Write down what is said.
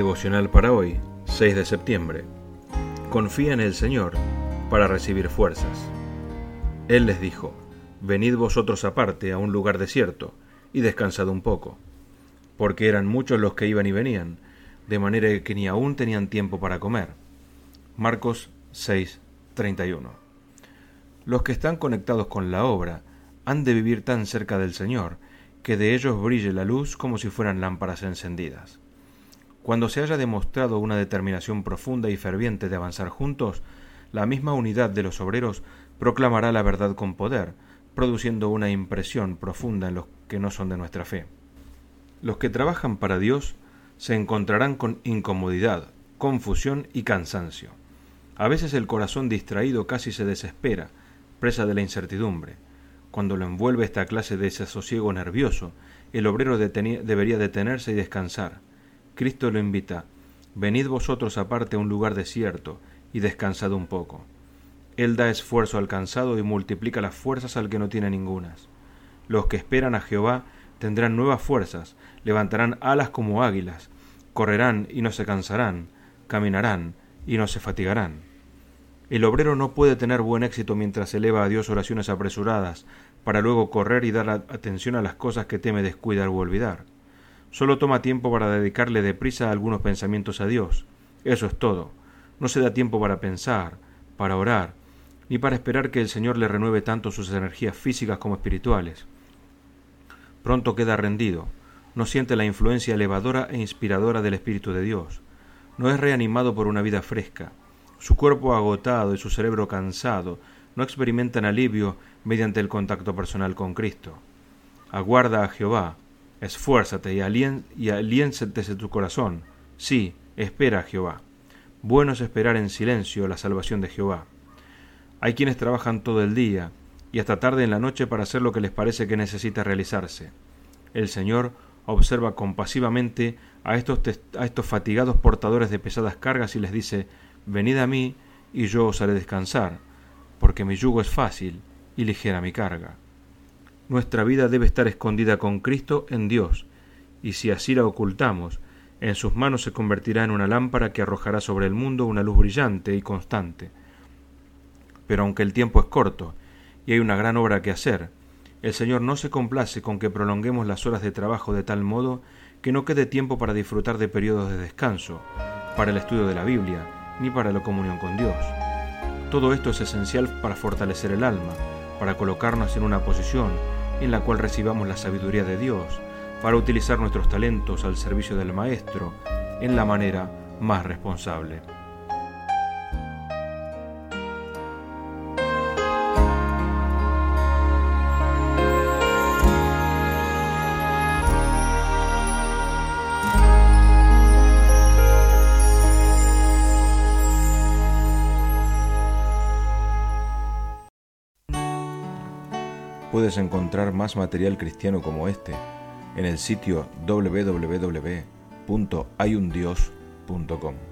Devocional para hoy, 6 de septiembre. Confía en el Señor para recibir fuerzas. Él les dijo: venid vosotros aparte a un lugar desierto y descansad un poco, porque eran muchos los que iban y venían, de manera que ni aún tenían tiempo para comer. Marcos 6:31. Los que están conectados con la obra han de vivir tan cerca del Señor que de ellos brille la luz como si fueran lámparas encendidas. Cuando se haya demostrado una determinación profunda y ferviente de avanzar juntos, la misma unidad de los obreros proclamará la verdad con poder, produciendo una impresión profunda en los que no son de nuestra fe. Los que trabajan para Dios se encontrarán con incomodidad, confusión y cansancio. A veces el corazón distraído casi se desespera, presa de la incertidumbre. Cuando lo envuelve esta clase de desasosiego nervioso, el obrero debería detenerse y descansar. Cristo lo invita: venid vosotros aparte a un lugar desierto y descansad un poco. Él da esfuerzo al cansado y multiplica las fuerzas al que no tiene ningunas. Los que esperan a Jehová tendrán nuevas fuerzas, levantarán alas como águilas, correrán y no se cansarán, caminarán y no se fatigarán. El obrero no puede tener buen éxito mientras eleva a Dios oraciones apresuradas, para luego correr y dar atención a las cosas que teme descuidar o olvidar. Solo toma tiempo para dedicarle deprisa algunos pensamientos a Dios. Eso es todo. No se da tiempo para pensar, para orar, ni para esperar que el Señor le renueve tanto sus energías físicas como espirituales. Pronto queda rendido. No siente la influencia elevadora e inspiradora del Espíritu de Dios. No es reanimado por una vida fresca. Su cuerpo agotado y su cerebro cansado no experimentan alivio mediante el contacto personal con Cristo. Aguarda a Jehová. Esfuérzate y aliéntese tu corazón. Sí, espera a Jehová. Bueno es esperar en silencio la salvación de Jehová. Hay quienes trabajan todo el día y hasta tarde en la noche para hacer lo que les parece que necesita realizarse. El Señor observa compasivamente a estos fatigados portadores de pesadas cargas y les dice: venid a mí y yo os haré descansar, porque mi yugo es fácil y ligera mi carga. Nuestra vida debe estar escondida con Cristo en Dios, y si así la ocultamos, en sus manos se convertirá en una lámpara que arrojará sobre el mundo una luz brillante y constante. Pero aunque el tiempo es corto y hay una gran obra que hacer, el Señor no se complace con que prolonguemos las horas de trabajo de tal modo que no quede tiempo para disfrutar de periodos de descanso, para el estudio de la Biblia, ni para la comunión con Dios. Todo esto es esencial para fortalecer el alma, para colocarnos en una posición en la cual recibamos la sabiduría de Dios, para utilizar nuestros talentos al servicio del Maestro en la manera más responsable. Puedes encontrar más material cristiano como este en el sitio www.hayundios.com.